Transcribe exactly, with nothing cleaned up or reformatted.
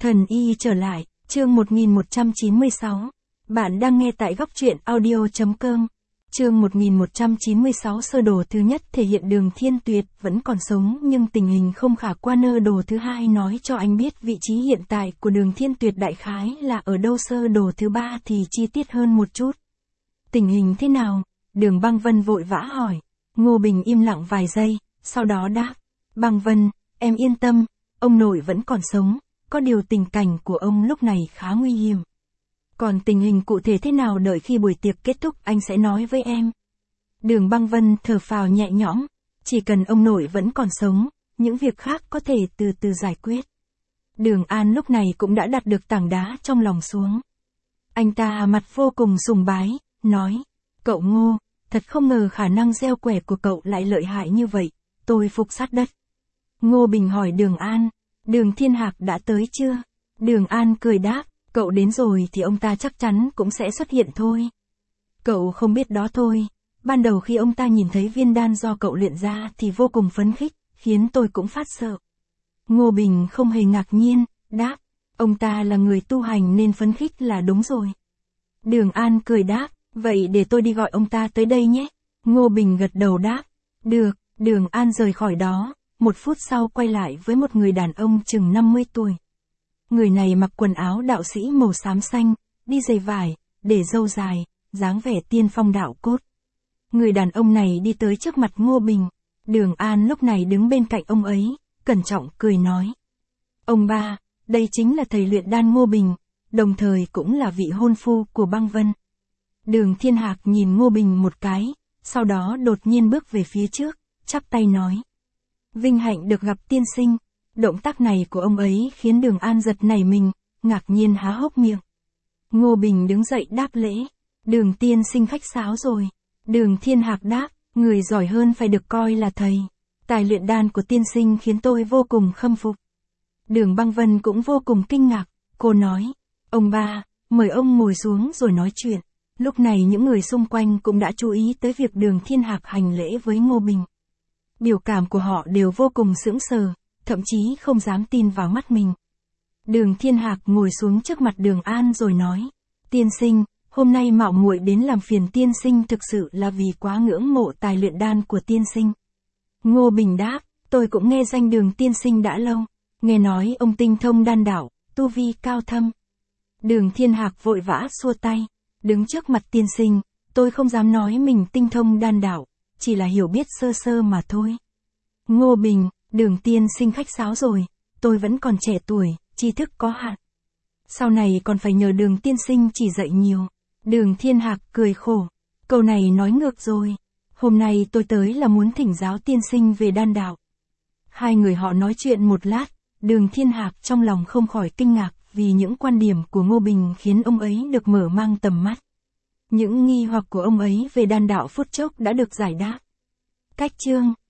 Thần y trở lại, chương một nghìn một trăm chín mươi sáu. Bạn đang nghe tại góc truyện audio chấm com. Chương một nghìn một trăm chín mươi sáu sơ đồ thứ nhất thể hiện Đường Thiên Tuyệt vẫn còn sống nhưng tình hình không khả quan. Sơ đồ thứ hai nói cho anh biết vị trí hiện tại của Đường Thiên Tuyệt đại khái là ở đâu. Sơ đồ thứ ba thì chi tiết hơn một chút. Tình hình thế nào? Đường Băng Vân vội vã hỏi. Ngô Bình im lặng vài giây, sau đó đáp. Băng Vân, em yên tâm, ông nội vẫn còn sống, có điều tình cảnh của ông lúc này khá nguy hiểm. Còn tình hình cụ thể thế nào đợi khi buổi tiệc kết thúc anh sẽ nói với em. Đường Băng Vân thở phào nhẹ nhõm, chỉ cần ông nội vẫn còn sống, những việc khác có thể từ từ giải quyết. Đường An lúc này cũng đã đặt được tảng đá trong lòng xuống. Anh ta mặt vô cùng sùng bái, nói, cậu Ngô, thật không ngờ khả năng gieo quẻ của cậu lại lợi hại như vậy, tôi phục sát đất. Ngô Bình hỏi Đường An, Đường Thiên Hạc đã tới chưa? Đường An cười đáp, cậu đến rồi thì ông ta chắc chắn cũng sẽ xuất hiện thôi. Cậu không biết đó thôi, ban đầu khi ông ta nhìn thấy viên đan do cậu luyện ra thì vô cùng phấn khích, khiến tôi cũng phát sợ. Ngô Bình không hề ngạc nhiên, đáp, ông ta là người tu hành nên phấn khích là đúng rồi. Đường An cười đáp, vậy để tôi đi gọi ông ta tới đây nhé. Ngô Bình gật đầu đáp, được. Đường An rời khỏi đó, một phút sau quay lại với một người đàn ông chừng năm mươi tuổi. Người này mặc quần áo đạo sĩ màu xám xanh, đi giày vải, để râu dài, dáng vẻ tiên phong đạo cốt. Người đàn ông này đi tới trước mặt Ngô Bình. Đường An lúc này đứng bên cạnh ông ấy, cẩn trọng cười nói. Ông ba, đây chính là thầy luyện đan Ngô Bình, đồng thời cũng là vị hôn phu của Băng Vân. Đường Thiên Hạc nhìn Ngô Bình một cái, sau đó đột nhiên bước về phía trước, chắp tay nói. Vinh hạnh được gặp tiên sinh. Động tác này của ông ấy khiến Đường An giật nảy mình, ngạc nhiên há hốc miệng. Ngô Bình đứng dậy đáp lễ. Đường tiên sinh khách sáo rồi. Đường Thiên Hạc đáp, người giỏi hơn phải được coi là thầy. Tài luyện đan của tiên sinh khiến tôi vô cùng khâm phục. Đường Băng Vân cũng vô cùng kinh ngạc, cô nói. Ông ba, mời ông ngồi xuống rồi nói chuyện. Lúc này những người xung quanh cũng đã chú ý tới việc Đường Thiên Hạc hành lễ với Ngô Bình. Biểu cảm của họ đều vô cùng sững sờ, thậm chí không dám tin vào mắt mình. Đường Thiên Hạc ngồi xuống trước mặt Đường An rồi nói, tiên sinh, hôm nay mạo muội đến làm phiền tiên sinh thực sự là vì quá ngưỡng mộ tài luyện đan của tiên sinh. Ngô Bình đáp, tôi cũng nghe danh Đường tiên sinh đã lâu, nghe nói ông tinh thông đan đạo, tu vi cao thâm. Đường Thiên Hạc vội vã xua tay, đứng trước mặt tiên sinh, tôi không dám nói mình tinh thông đan đạo, chỉ là hiểu biết sơ sơ mà thôi. Ngô Bình, Đường tiên sinh khách sáo rồi, tôi vẫn còn trẻ tuổi, tri thức có hạn. Sau này còn phải nhờ Đường tiên sinh chỉ dạy nhiều. Đường Thiên Hạc cười khổ, câu này nói ngược rồi. Hôm nay tôi tới là muốn thỉnh giáo tiên sinh về đan đạo. Hai người họ nói chuyện một lát, Đường Thiên Hạc trong lòng không khỏi kinh ngạc vì những quan điểm của Ngô Bình khiến ông ấy được mở mang tầm mắt. Những nghi hoặc của ông ấy về đan đạo phút chốc đã được giải đáp. Cách chương